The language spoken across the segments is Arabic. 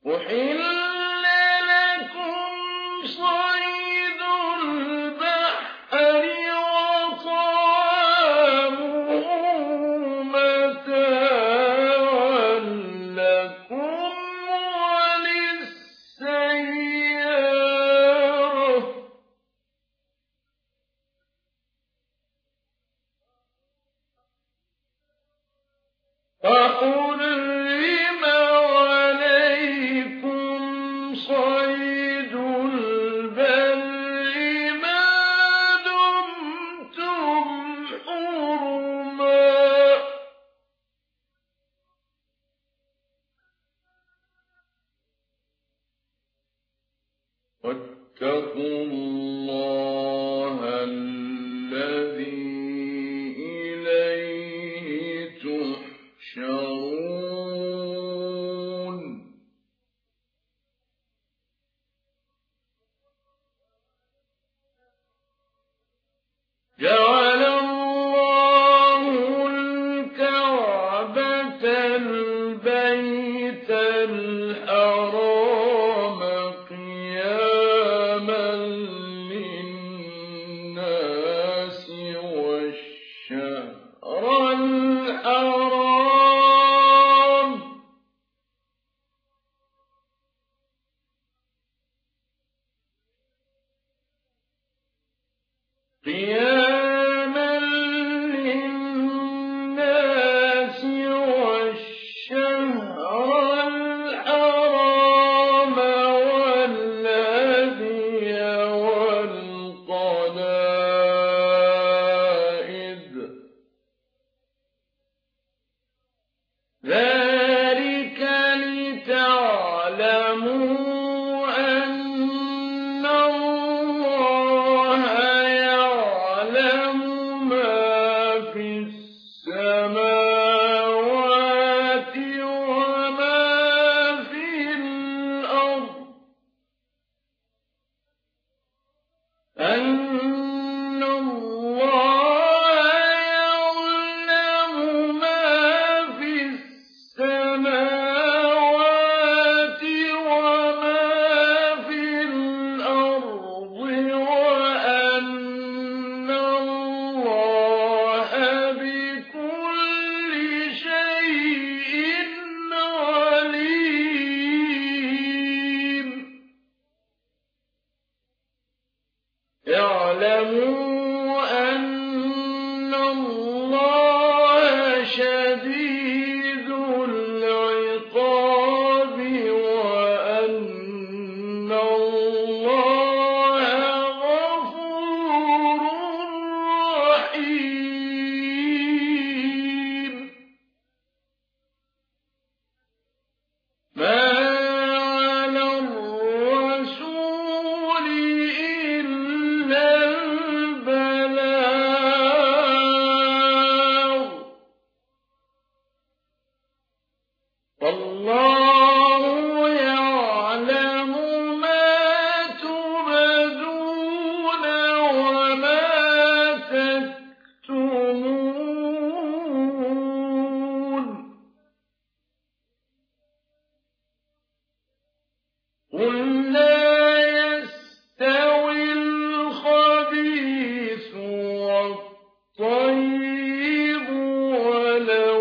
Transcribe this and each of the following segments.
أحل لكم صيد البحر وطعامه متاعا لكم وللسيارة وحرم عليكم صيد البر ما دمتم حرما واتقوا الله الذي إليه تحشرون جعل الله الكعبة البيت الحرام قياما للناس والشهر الحرام قياما للناس والشهر الحرام والهدي والقلائد ذلك لتعلموا أن الله يعلم ما في السماوات وما في الأرض أن الله يعلم ما في السماوات وما في الأرض وأن الله بكل شيء عليم اعلموا أن الله شديد العقاب وأن الله غفور رحيم ما على الرسول إلا البلاغ والله يعلم ما تبدون وما تكتمون قل لا يستوي الخبيث والطيب ولو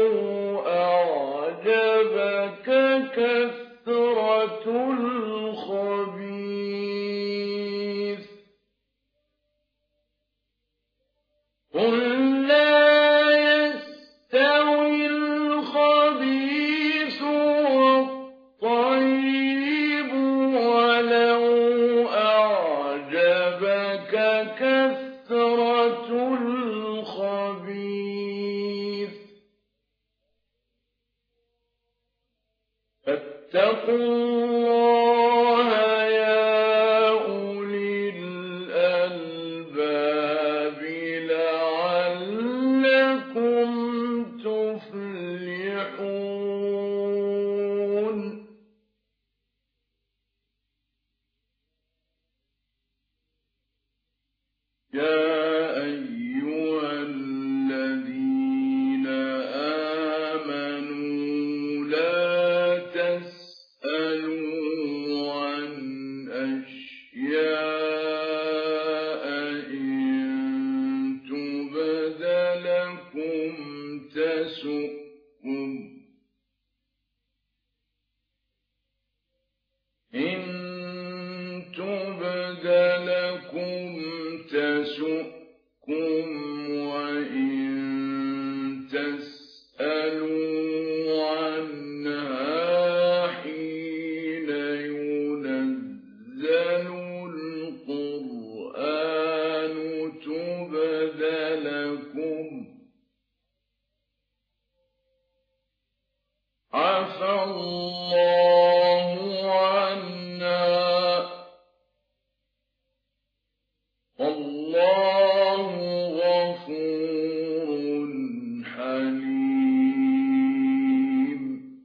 أعجبك كثرة الخبيث قل لا يستوي الخبيث والطيب ولو أعجبك كثرة الخبيث فاتقوا الله يا أولي الألباب لعلكم تفلحون يا أيها الذين آمنوا لا تسألوا لكم تسؤكم وإن تسألوا عنها حين ينزل القرآن تبد لكم عفى الله عنها والله غفور حليم.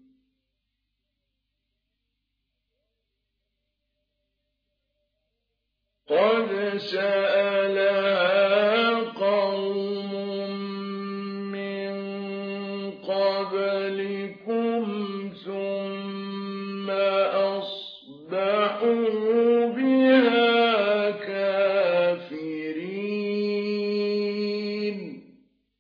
قد سألها قوم من قبلكم ثم أصبحوا بها كافرين.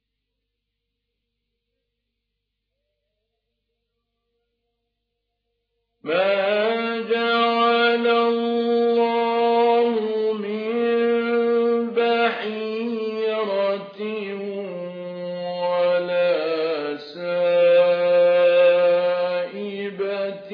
ما جعل الله من بحيرة ولا سائبة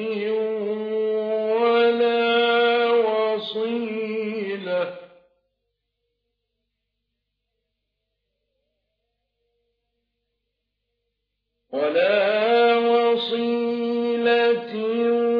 ولا وصيلة